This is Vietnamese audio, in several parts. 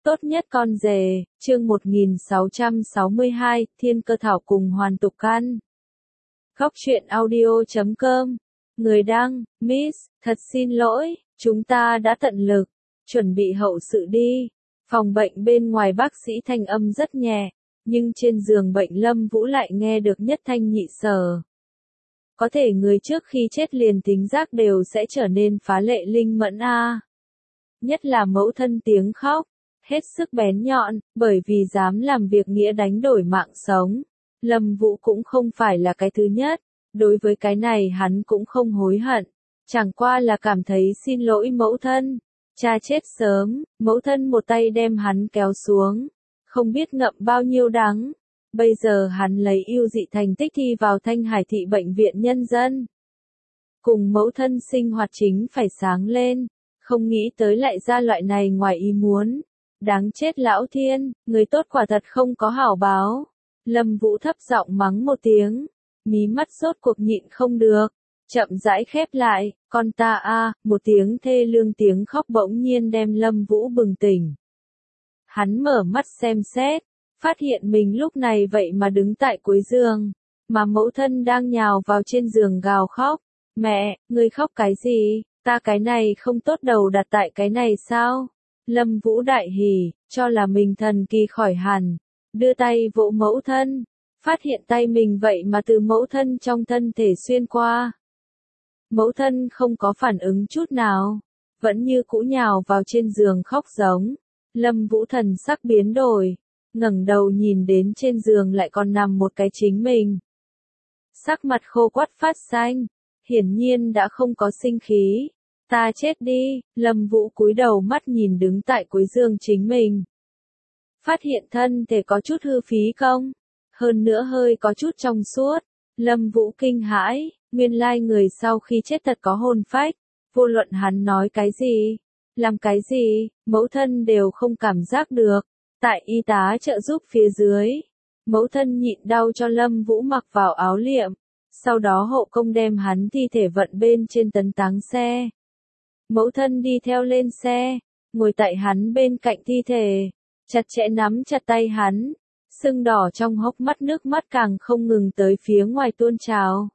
Tốt nhất con rể, chương 1662, Thiên Cơ Thảo cùng Hoàn Tục Căn. Góc truyện audio.com. Người đăng, Miss, thật xin lỗi, chúng ta đã tận lực, chuẩn bị hậu sự đi. Phòng bệnh bên ngoài bác sĩ thanh âm rất nhẹ, nhưng trên giường bệnh Lâm Vũ lại nghe được nhất thanh nhị sở. Có thể người trước khi chết liền tính giác đều sẽ trở nên phá lệ linh mẫn a. Nhất là mẫu thân tiếng khóc, hết sức bén nhọn, bởi vì dám làm việc nghĩa đánh đổi mạng sống. Lâm Vũ cũng không phải là cái thứ nhất, đối với cái này hắn cũng không hối hận, chẳng qua là cảm thấy xin lỗi mẫu thân. Cha chết sớm, mẫu thân một tay đem hắn kéo xuống, không biết ngậm bao nhiêu đắng. Bây giờ hắn lấy ưu dị thành tích thi vào Thanh Hải thị bệnh viện nhân dân. Cùng mẫu thân sinh hoạt chính phải sáng lên, không nghĩ tới lại ra loại này ngoài ý muốn. Đáng chết lão thiên, người tốt quả thật không có hảo báo. Lâm Vũ thấp giọng mắng một tiếng, mí mắt rốt cuộc nhịn không được, chậm rãi khép lại, con ta a, một tiếng thê lương tiếng khóc bỗng nhiên đem Lâm Vũ bừng tỉnh. Hắn mở mắt xem xét, phát hiện mình lúc này vậy mà đứng tại cuối giường, mà mẫu thân đang nhào vào trên giường gào khóc. Mẹ, ngươi khóc cái gì, ta cái này không tốt đầu đặt tại cái này sao? Lâm Vũ đại hỉ, cho là mình thần kỳ khỏi hẳn, đưa tay vỗ mẫu thân, phát hiện tay mình vậy mà từ mẫu thân trong thân thể xuyên qua. Mẫu thân không có phản ứng chút nào, vẫn như cũ nhào vào trên giường khóc giống. Lâm Vũ thần sắc biến đổi, ngẩng đầu nhìn đến trên giường lại còn nằm một cái chính mình. Sắc mặt khô quắt phát xanh, hiển nhiên đã không có sinh khí. Ta chết đi, Lâm Vũ cúi đầu mắt nhìn đứng tại cuối giường chính mình. Phát hiện thân thể có chút hư phí không? Hơn nữa hơi có chút trong suốt. Lâm Vũ kinh hãi, nguyên lai người sau khi chết thật có hồn phách. Vô luận hắn nói cái gì, làm cái gì, mẫu thân đều không cảm giác được. Tại y tá trợ giúp phía dưới, mẫu thân nhịn đau cho Lâm Vũ mặc vào áo liệm. Sau đó hộ công đem hắn thi thể vận bên trên tấn táng xe. Mẫu thân đi theo lên xe, ngồi tại hắn bên cạnh thi thể, chặt chẽ nắm chặt tay hắn, sưng đỏ trong hốc mắt nước mắt càng không ngừng tới phía ngoài tuôn trào.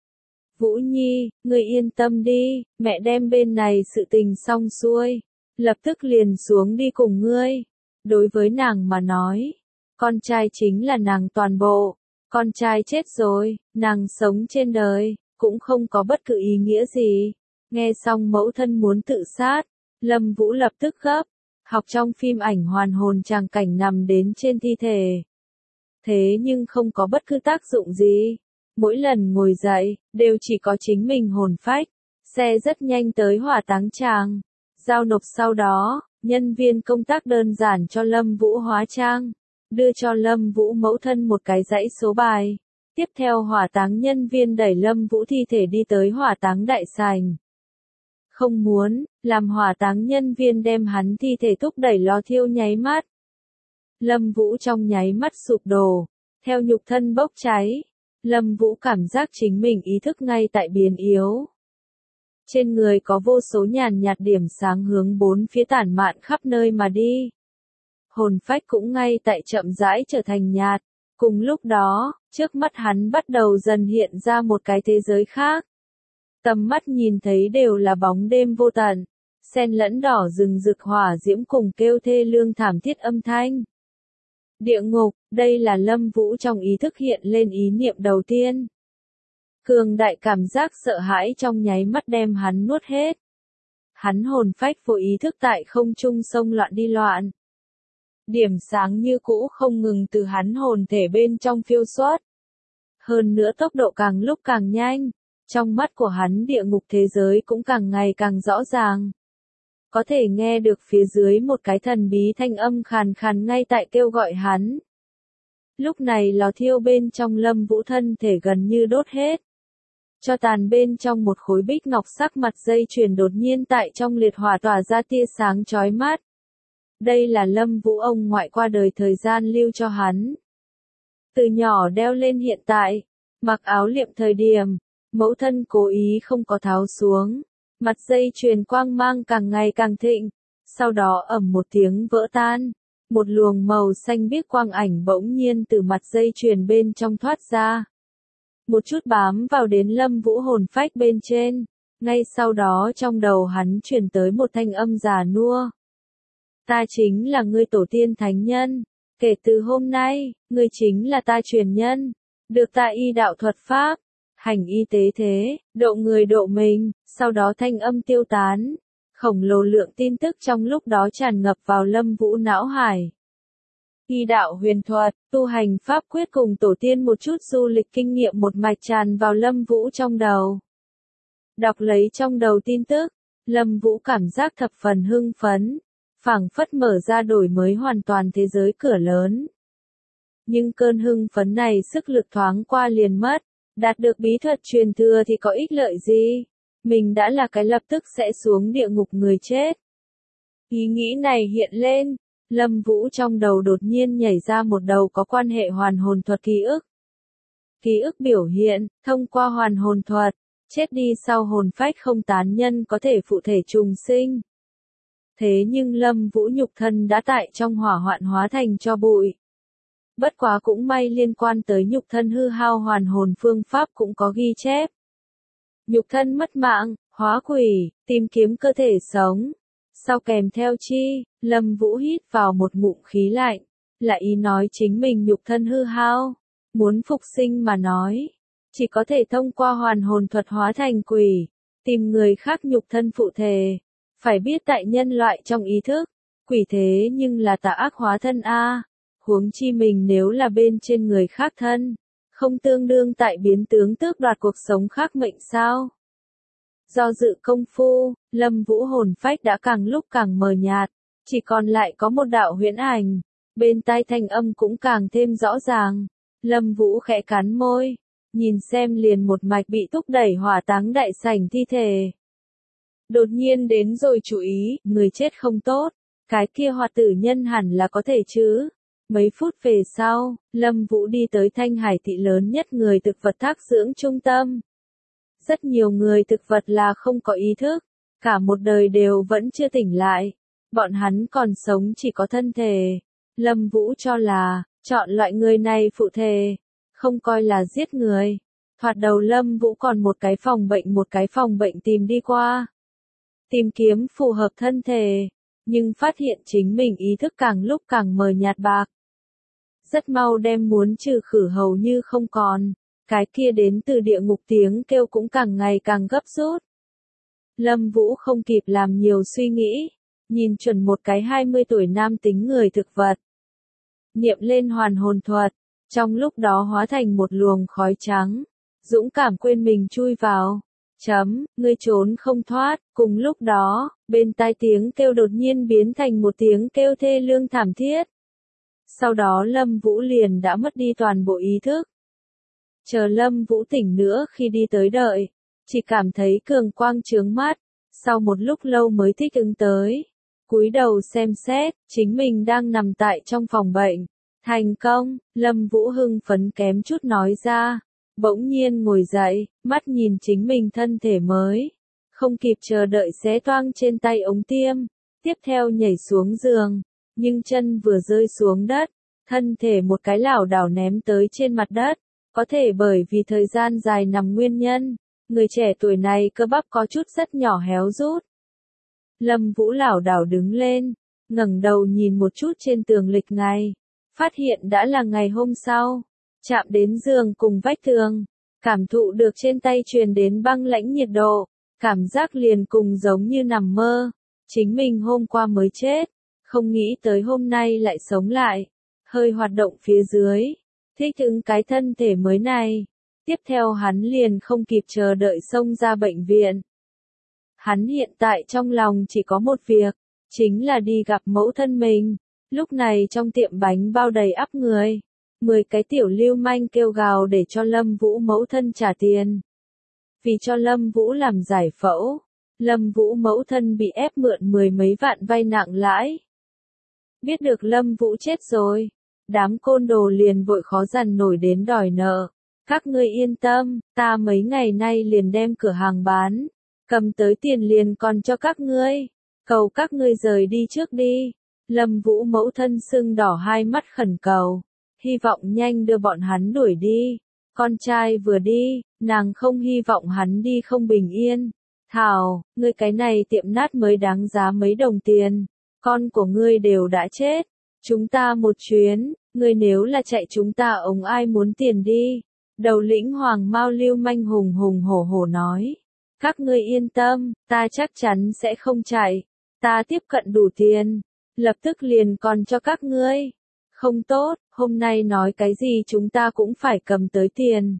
Vũ Nhi, ngươi yên tâm đi, mẹ đem bên này sự tình xong xuôi, lập tức liền xuống đi cùng ngươi. Đối với nàng mà nói, con trai chính là nàng toàn bộ, con trai chết rồi, nàng sống trên đời, cũng không có bất cứ ý nghĩa gì. Nghe xong mẫu thân muốn tự sát, Lâm Vũ lập tức gấp, học trong phim ảnh hoàn hồn tràng cảnh nằm đến trên thi thể. Thế nhưng không có bất cứ tác dụng gì, mỗi lần ngồi dậy, đều chỉ có chính mình hồn phách. Xe rất nhanh tới hỏa táng tràng, giao nộp sau đó, nhân viên công tác đơn giản cho Lâm Vũ hóa trang, đưa cho Lâm Vũ mẫu thân một cái dãy số bài. Tiếp theo hỏa táng nhân viên đẩy Lâm Vũ thi thể đi tới hỏa táng đại sảnh. Không muốn, làm hỏa táng nhân viên đem hắn thi thể thúc đẩy lò thiêu nháy mắt. Lâm Vũ trong nháy mắt sụp đổ, theo nhục thân bốc cháy. Lâm Vũ cảm giác chính mình ý thức ngay tại biến yếu. Trên người có vô số nhàn nhạt điểm sáng hướng bốn phía tản mạn khắp nơi mà đi. Hồn phách cũng ngay tại chậm rãi trở thành nhạt. Cùng lúc đó, trước mắt hắn bắt đầu dần hiện ra một cái thế giới khác. Tầm mắt nhìn thấy đều là bóng đêm vô tận, xen lẫn đỏ rừng rực hỏa diễm cùng kêu thê lương thảm thiết âm thanh. Địa ngục, đây là Lâm Vũ trong ý thức hiện lên ý niệm đầu tiên. Cường đại cảm giác sợ hãi trong nháy mắt đem hắn nuốt hết. Hắn hồn phách vô ý thức tại không trung xông loạn đi loạn. Điểm sáng như cũ không ngừng từ hắn hồn thể bên trong phiêu xuất. Hơn nữa tốc độ càng lúc càng nhanh. Trong mắt của hắn địa ngục thế giới cũng càng ngày càng rõ ràng. Có thể nghe được phía dưới một cái thần bí thanh âm khàn khàn ngay tại kêu gọi hắn. Lúc này lò thiêu bên trong Lâm Vũ thân thể gần như đốt hết. Cho tàn bên trong một khối bích ngọc sắc mặt dây chuyền đột nhiên tại trong liệt hỏa tỏa ra tia sáng chói mắt. Đây là Lâm Vũ ông ngoại qua đời thời gian lưu cho hắn. Từ nhỏ đeo lên hiện tại, mặc áo liệm thời điểm. Mẫu thân cố ý không có tháo xuống, mặt dây chuyền quang mang càng ngày càng thịnh, sau đó ầm một tiếng vỡ tan, một luồng màu xanh biếc quang ảnh bỗng nhiên từ mặt dây chuyền bên trong thoát ra. Một chút bám vào đến Lâm Vũ hồn phách bên trên, ngay sau đó trong đầu hắn truyền tới một thanh âm già nua. Ta chính là ngươi tổ tiên thánh nhân, kể từ hôm nay, ngươi chính là ta truyền nhân, được ta y đạo thuật pháp, hành y tế thế, độ người độ mình, sau đó thanh âm tiêu tán. Khổng lồ lượng tin tức trong lúc đó tràn ngập vào Lâm Vũ não hải. Y đạo huyền thuật, tu hành pháp quyết cùng tổ tiên một chút du lịch kinh nghiệm một mạch tràn vào Lâm Vũ trong đầu. Đọc lấy trong đầu tin tức, Lâm Vũ cảm giác thập phần hưng phấn, phảng phất mở ra đổi mới hoàn toàn thế giới cửa lớn. Nhưng cơn hưng phấn này sức lực thoáng qua liền mất, đạt được bí thuật truyền thừa thì có ích lợi gì? Mình đã là cái lập tức sẽ xuống địa ngục người chết. Ý nghĩ này hiện lên, Lâm Vũ trong đầu đột nhiên nhảy ra một đầu có quan hệ hoàn hồn thuật ký ức. Ký ức biểu hiện, thông qua hoàn hồn thuật, chết đi sau hồn phách không tán nhân có thể phụ thể trùng sinh. Thế nhưng Lâm Vũ nhục thân đã tại trong hỏa hoạn hóa thành tro bụi. Bất quá cũng may liên quan tới nhục thân hư hao hoàn hồn phương pháp cũng có ghi chép. Nhục thân mất mạng, hóa quỷ, tìm kiếm cơ thể sống. Sau kèm theo chi, Lâm Vũ hít vào một ngụm khí lạnh, là ý nói chính mình nhục thân hư hao. Muốn phục sinh mà nói, chỉ có thể thông qua hoàn hồn thuật hóa thành quỷ, tìm người khác nhục thân phụ thể. Phải biết tại nhân loại trong ý thức, quỷ thế nhưng là tà ác hóa thân a, huống chi mình nếu là bên trên người khác thân, không tương đương tại biến tướng tước đoạt cuộc sống khác mệnh sao? Do dự công phu, Lâm Vũ hồn phách đã càng lúc càng mờ nhạt, chỉ còn lại có một đạo huyễn ảnh, bên tai thanh âm cũng càng thêm rõ ràng. Lâm Vũ khẽ cắn môi, nhìn xem liền một mạch bị thúc đẩy hỏa táng đại sảnh thi thể. Đột nhiên đến rồi chú ý, người chết không tốt, cái kia hoạt tử nhân hẳn là có thể chứ. Mấy phút về sau, Lâm Vũ đi tới Thanh Hải thị lớn nhất người thực vật thác dưỡng trung tâm. Rất nhiều người thực vật là không có ý thức, cả một đời đều vẫn chưa tỉnh lại. Bọn hắn còn sống chỉ có thân thể. Lâm Vũ cho là, chọn loại người này phụ thể, không coi là giết người. Thoạt đầu Lâm Vũ còn một cái phòng bệnh tìm đi qua. Tìm kiếm phù hợp thân thể, nhưng phát hiện chính mình ý thức càng lúc càng mờ nhạt bạc. Rất mau đem muốn trừ khử hầu như không còn, cái kia đến từ địa ngục tiếng kêu cũng càng ngày càng gấp rút. Lâm Vũ không kịp làm nhiều suy nghĩ, nhìn chuẩn một cái 20 tuổi nam tính người thực vật. Niệm lên hoàn hồn thuật, trong lúc đó hóa thành một luồng khói trắng, dũng cảm quên mình chui vào. Ngươi trốn không thoát, cùng lúc đó, bên tai tiếng kêu đột nhiên biến thành một tiếng kêu thê lương thảm thiết. Sau đó Lâm Vũ liền đã mất đi toàn bộ ý thức. Chờ Lâm Vũ tỉnh nữa khi đi tới đợi, chỉ cảm thấy cường quang chướng mắt, sau một lúc lâu mới thích ứng tới. Cúi đầu xem xét, chính mình đang nằm tại trong phòng bệnh. Thành công, Lâm Vũ hưng phấn kém chút nói ra. Bỗng nhiên ngồi dậy, mắt nhìn chính mình thân thể mới. Không kịp chờ đợi xé toang trên tay ống tiêm. Tiếp theo nhảy xuống giường. Nhưng chân vừa rơi xuống đất, thân thể một cái lảo đảo ném tới trên mặt đất. Có thể bởi vì thời gian dài nằm nguyên nhân, người trẻ tuổi này cơ bắp có chút rất nhỏ héo rút. Lâm Vũ lảo đảo đứng lên, ngẩng đầu nhìn một chút trên tường lịch ngày. Phát hiện đã là ngày hôm sau. Chạm đến giường cùng vách tường, cảm thụ được trên tay truyền đến băng lãnh nhiệt độ, cảm giác liền cùng giống như nằm mơ. Chính mình hôm qua mới chết, không nghĩ tới hôm nay lại sống lại. Hơi hoạt động phía dưới, thích ứng cái thân thể mới này. Tiếp theo hắn liền không kịp chờ đợi xông ra bệnh viện. Hắn hiện tại trong lòng chỉ có một việc, chính là đi gặp mẫu thân mình. Lúc này trong tiệm bánh bao đầy ắp người. 10 cái tiểu lưu manh kêu gào để cho Lâm Vũ mẫu thân trả tiền. Vì cho Lâm Vũ làm giải phẫu, Lâm Vũ mẫu thân bị ép mượn 10 mấy vạn vay nặng lãi. Biết được Lâm Vũ chết rồi, đám côn đồ liền vội khó dằn nổi đến đòi nợ. Các ngươi yên tâm, ta mấy ngày nay liền đem cửa hàng bán, cầm tới tiền liền còn cho các ngươi. Cầu các ngươi rời đi trước đi. Lâm Vũ mẫu thân sưng đỏ hai mắt khẩn cầu, hy vọng nhanh đưa bọn hắn đuổi đi. Con trai vừa đi, nàng không hy vọng hắn đi không bình yên. Thảo, ngươi cái này tiệm nát mới đáng giá mấy đồng tiền. Con của ngươi đều đã chết. Chúng ta một chuyến, ngươi nếu là chạy chúng ta ống ai muốn tiền đi. Đầu lĩnh Hoàng Mao lưu manh hùng hùng hổ hổ nói. Các ngươi yên tâm, ta chắc chắn sẽ không chạy. Ta tiếp cận đủ tiền. Lập tức liền còn cho các ngươi. Không tốt, hôm nay nói cái gì chúng ta cũng phải cầm tới tiền.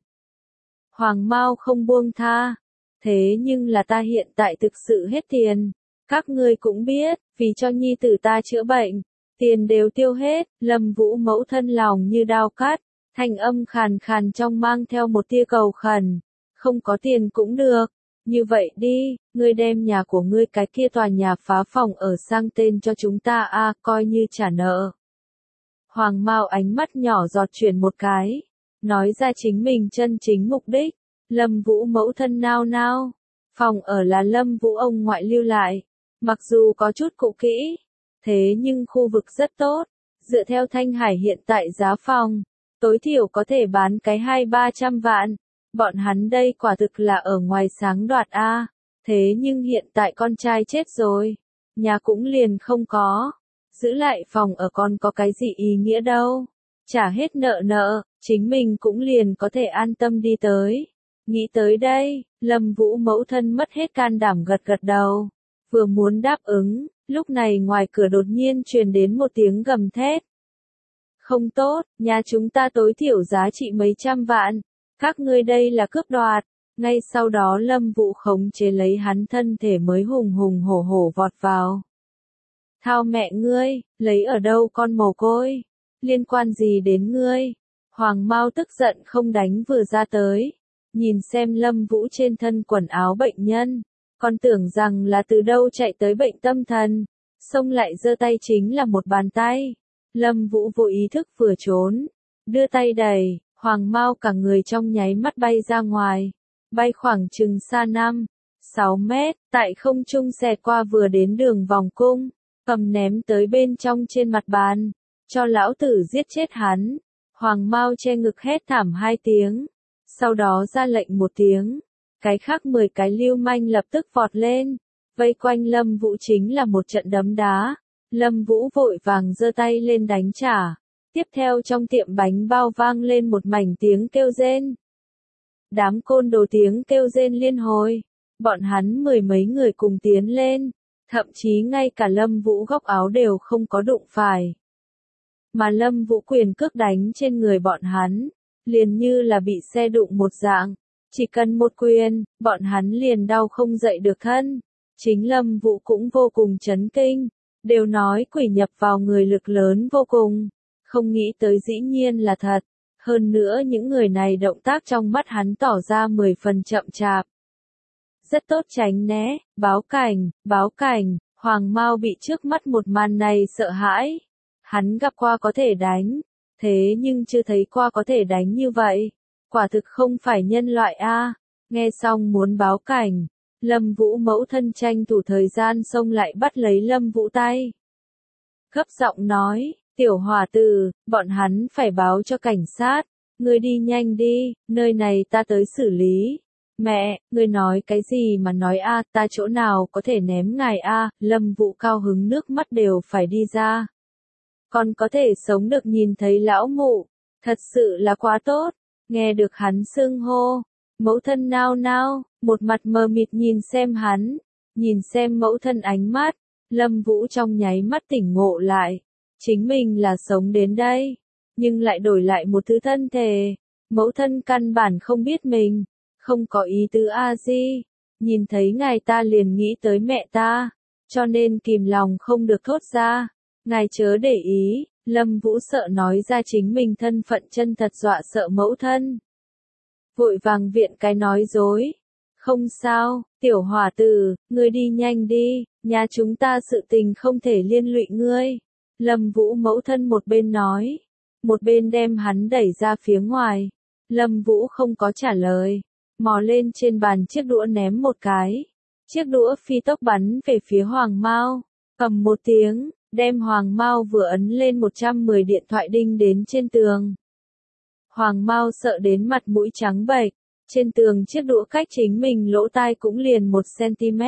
Hoàng Mao không buông tha. Thế nhưng là ta hiện tại thực sự hết tiền. Các ngươi cũng biết, vì cho nhi tử ta chữa bệnh, tiền đều tiêu hết. Lâm Vũ mẫu thân lòng như đao cắt, thanh âm khàn khàn trong mang theo một tia cầu khẩn. Không có tiền cũng được. Như vậy đi, ngươi đem nhà của ngươi cái kia tòa nhà phá phòng ở sang tên cho chúng ta coi như trả nợ. Hoàng Mao ánh mắt nhỏ giọt chuyển một cái, nói ra chính mình chân chính mục đích. Lâm Vũ mẫu thân nao nao, phòng ở là Lâm Vũ ông ngoại lưu lại, mặc dù có chút cũ kỹ, thế nhưng khu vực rất tốt, dựa theo Thanh Hải hiện tại giá phòng, tối thiểu có thể bán cái 200-300 vạn. Bọn hắn đây quả thực là ở ngoài sáng đoạt thế nhưng hiện tại con trai chết rồi, nhà cũng liền không có, giữ lại phòng ở còn có cái gì ý nghĩa đâu, trả hết nợ, chính mình cũng liền có thể an tâm đi tới. Nghĩ tới đây, Lâm Vũ mẫu thân mất hết can đảm gật gật đầu, vừa muốn đáp ứng, lúc này ngoài cửa đột nhiên truyền đến một tiếng gầm thét. Không tốt, nhà chúng ta tối thiểu giá trị mấy trăm vạn. Các ngươi đây là cướp đoạt. Ngay sau đó Lâm Vũ khống chế lấy hắn thân thể mới hùng hùng hổ hổ vọt vào. Thao mẹ ngươi, lấy ở đâu con mồ côi? Liên quan gì đến ngươi? Hoàng Mao tức giận không đánh vừa ra tới. Nhìn xem Lâm Vũ trên thân quần áo bệnh nhân. Còn tưởng rằng là từ đâu chạy tới bệnh tâm thần. Xông lại giơ tay chính là một bàn tay. Lâm Vũ vô ý thức vừa trốn. Đưa tay đẩy. Hoàng Mao cả người trong nháy mắt bay ra ngoài, bay khoảng chừng xa 5-6 mét, tại không trung xẹt qua vừa đến đường vòng cung, cầm ném tới bên trong trên mặt bàn, cho lão tử giết chết hắn. Hoàng Mao che ngực hét thảm 2 tiếng, sau đó ra lệnh 1 tiếng, cái khác 10 cái lưu manh lập tức vọt lên, vây quanh Lâm Vũ chính là một trận đấm đá. Lâm Vũ vội vàng giơ tay lên đánh trả. Tiếp theo trong tiệm bánh bao vang lên một mảnh tiếng kêu rên. Đám côn đồ tiếng kêu rên liên hồi. Bọn hắn 10 mấy người cùng tiến lên. Thậm chí ngay cả Lâm Vũ góc áo đều không có đụng phải. Mà Lâm Vũ quyền cước đánh trên người bọn hắn. Liền như là bị xe đụng một dạng. Chỉ cần một quyền, bọn hắn liền đau không dậy được thân. Chính Lâm Vũ cũng vô cùng chấn kinh. Đều nói quỷ nhập vào người lực lớn vô cùng. Không nghĩ tới dĩ nhiên là thật. Hơn nữa những người này động tác trong mắt hắn tỏ ra 10 phần chậm chạp. Rất tốt tránh né, báo cảnh, Hoàng Mao bị trước mắt một màn này sợ hãi. Hắn gặp qua có thể đánh, thế nhưng chưa thấy qua có thể đánh như vậy. Quả thực không phải nhân loại Nghe xong muốn báo cảnh, Lâm Vũ mẫu thân tranh thủ thời gian xông lại bắt lấy Lâm Vũ tay. Gấp giọng nói. Tiểu hòa tử, bọn hắn phải báo cho cảnh sát, ngươi đi nhanh đi, nơi này ta tới xử lý. Mẹ, ngươi nói cái gì mà nói ta chỗ nào có thể ném ngài Lâm Vũ cao hứng nước mắt đều phải đi ra. Còn có thể sống được nhìn thấy lão mụ, thật sự là quá tốt, nghe được hắn xưng hô, mẫu thân nao nao, một mặt mờ mịt nhìn xem hắn, nhìn xem mẫu thân ánh mắt, Lâm Vũ trong nháy mắt tỉnh ngộ lại. Chính mình là sống đến đây, nhưng lại đổi lại một thứ thân thể. Mẫu thân căn bản không biết mình, không có ý tứ gì. Nhìn thấy ngài ta liền nghĩ tới mẹ ta, cho nên kìm lòng không được thốt ra. Ngài chớ để ý, Lâm Vũ sợ nói ra chính mình thân phận chân thật dọa sợ mẫu thân. Vội vàng viện cái nói dối. Không sao, tiểu hòa tử, ngươi đi nhanh đi, nhà chúng ta sự tình không thể liên lụy ngươi. Lâm Vũ mẫu thân một bên nói, một bên đem hắn đẩy ra phía ngoài. Lâm Vũ không có trả lời, mò lên trên bàn chiếc đũa ném một cái. Chiếc đũa phi tốc bắn về phía Hoàng Mao, ầm một tiếng, đem Hoàng Mao vừa ấn lên 110 điện thoại đinh đến trên tường. Hoàng Mao sợ đến mặt mũi trắng bệch, trên tường chiếc đũa cách chính mình lỗ tai cũng liền 1 cm.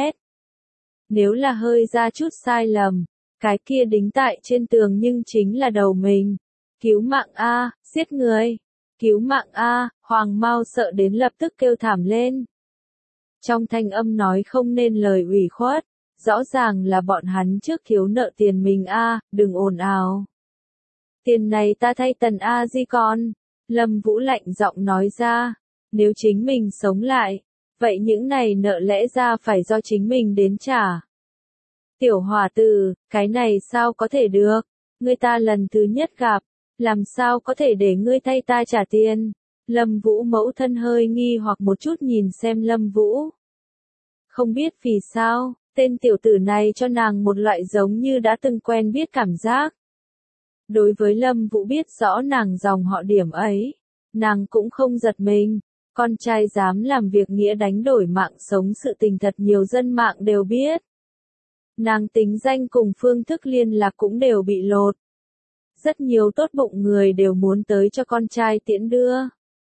Nếu là hơi ra chút sai lầm, cái kia đính tại trên tường nhưng chính là đầu mình. Cứu mạng a, giết người. Cứu mạng a, Hoàng Mao sợ đến lập tức kêu thảm lên. Trong thanh âm nói không nên lời ủy khuất, rõ ràng là bọn hắn trước thiếu nợ tiền mình a, đừng ồn ào. Tiền này ta thay Tần A Di con. Lâm Vũ lạnh giọng nói ra, nếu chính mình sống lại, vậy những này nợ lẽ ra phải do chính mình đến trả. Tiểu hòa tử, cái này sao có thể được, người ta lần thứ nhất gặp, làm sao có thể để ngươi thay ta trả tiền. Lâm Vũ mẫu thân hơi nghi hoặc một chút nhìn xem Lâm Vũ. Không biết vì sao, tên tiểu tử này cho nàng một loại giống như đã từng quen biết cảm giác. Đối với Lâm Vũ biết rõ nàng dòng họ điểm ấy, nàng cũng không giật mình, con trai dám làm việc nghĩa đánh đổi mạng sống sự tình thật nhiều dân mạng đều biết. Nàng tính danh cùng phương thức liên lạc cũng đều bị lột. Rất nhiều tốt bụng người đều muốn tới cho con trai tiễn đưa.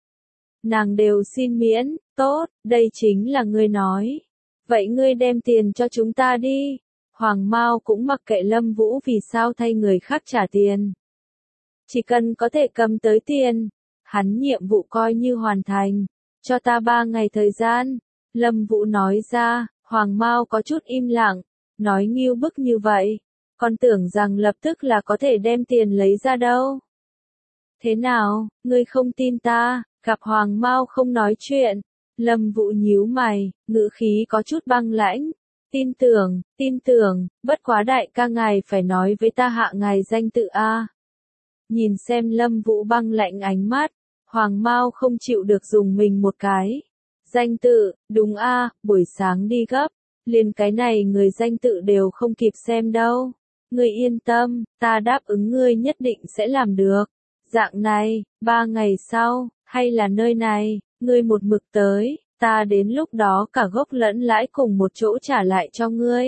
Nàng đều xin miễn, tốt, đây chính là ngươi nói. Vậy ngươi đem tiền cho chúng ta đi. Hoàng Mao cũng mặc kệ Lâm Vũ vì sao thay người khác trả tiền. Chỉ cần có thể cầm tới tiền, hắn nhiệm vụ coi như hoàn thành. Cho ta 3 ngày thời gian. Lâm Vũ nói ra, Hoàng Mao có chút im lặng, nói nghiêu bức như vậy. Còn tưởng rằng lập tức là có thể đem tiền lấy ra đâu. Thế nào, ngươi không tin ta, gặp Hoàng Mao không nói chuyện. Lâm Vũ nhíu mày, ngữ khí có chút băng lãnh. Tin tưởng, bất quá đại ca ngài phải nói với ta hạ ngài danh tự a. Nhìn xem Lâm Vũ băng lạnh ánh mắt, Hoàng Mao không chịu được dùng mình một cái. Danh tự, đúng a, buổi sáng đi gấp, liền cái này người danh tự đều không kịp xem đâu. Ngươi yên tâm, ta đáp ứng ngươi nhất định sẽ làm được. Dạng này, 3 ngày sau, hay là nơi này, ngươi một mực tới, ta đến lúc đó cả gốc lẫn lãi cùng một chỗ trả lại cho ngươi.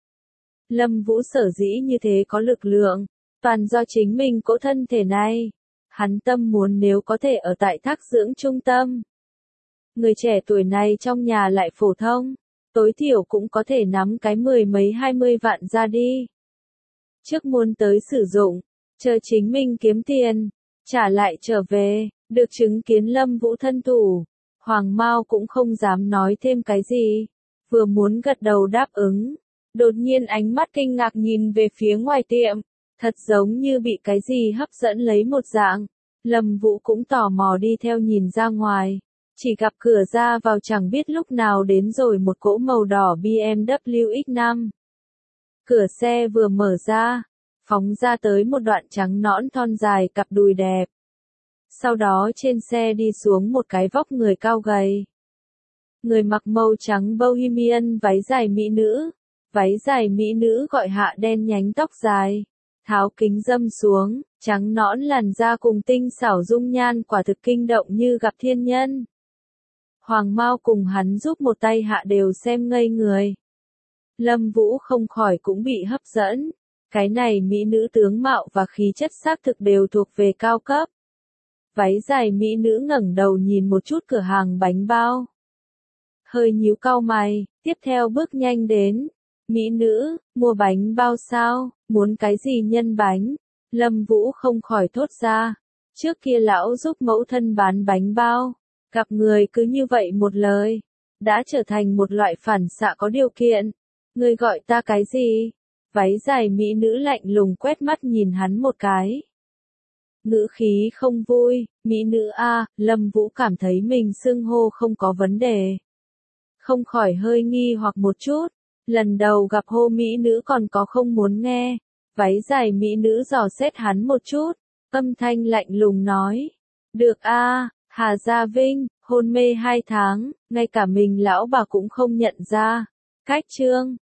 Lâm Vũ sở dĩ như thế có lực lượng, toàn do chính mình cỗ thân thể này. Hắn tâm muốn nếu có thể ở tại thác dưỡng trung tâm. Người trẻ tuổi này trong nhà lại phổ thông, tối thiểu cũng có thể nắm cái 10 mấy 20 vạn ra đi. Trước muốn tới sử dụng, chờ chính mình kiếm tiền, trả lại trở về, được chứng kiến Lâm Vũ thân thủ. Hoàng Mao cũng không dám nói thêm cái gì, vừa muốn gật đầu đáp ứng, đột nhiên ánh mắt kinh ngạc nhìn về phía ngoài tiệm, thật giống như bị cái gì hấp dẫn lấy một dạng. Lâm Vũ cũng tò mò đi theo nhìn ra ngoài, chỉ gặp cửa ra vào chẳng biết lúc nào đến rồi một cỗ màu đỏ BMW X5. Cửa xe vừa mở ra, phóng ra tới một đoạn trắng nõn thon dài cặp đùi đẹp. Sau đó trên xe đi xuống một cái vóc người cao gầy. Người mặc màu trắng bohemian váy dài mỹ nữ. Váy dài mỹ nữ gọi hạ đen nhánh tóc dài. Tháo kính râm xuống, trắng nõn làn da cùng tinh xảo dung nhan quả thực kinh động như gặp thiên nhân. Hoàng Mao cùng hắn giúp một tay hạ đều xem ngây người. Lâm Vũ không khỏi cũng bị hấp dẫn. Cái này mỹ nữ tướng mạo và khí chất xác thực đều thuộc về cao cấp. Váy dài mỹ nữ ngẩng đầu nhìn một chút cửa hàng bánh bao. Hơi nhíu cau mày, tiếp theo bước nhanh đến. Mỹ nữ, mua bánh bao sao, muốn cái gì nhân bánh? Lâm Vũ không khỏi thốt ra. Trước kia lão giúp mẫu thân bán bánh bao. Gặp người cứ như vậy một lời. Đã trở thành một loại phản xạ có điều kiện. Ngươi gọi ta cái gì? Váy dài mỹ nữ lạnh lùng quét mắt nhìn hắn một cái. Ngữ khí không vui, mỹ nữ a, Lâm Vũ cảm thấy mình xưng hô không có vấn đề. Không khỏi hơi nghi hoặc một chút, lần đầu gặp hô mỹ nữ còn có không muốn nghe. Váy dài mỹ nữ dò xét hắn một chút, âm thanh lạnh lùng nói. Được a, Hà Gia Vinh, hôn mê 2 tháng, ngay cả mình lão bà cũng không nhận ra. Cách chương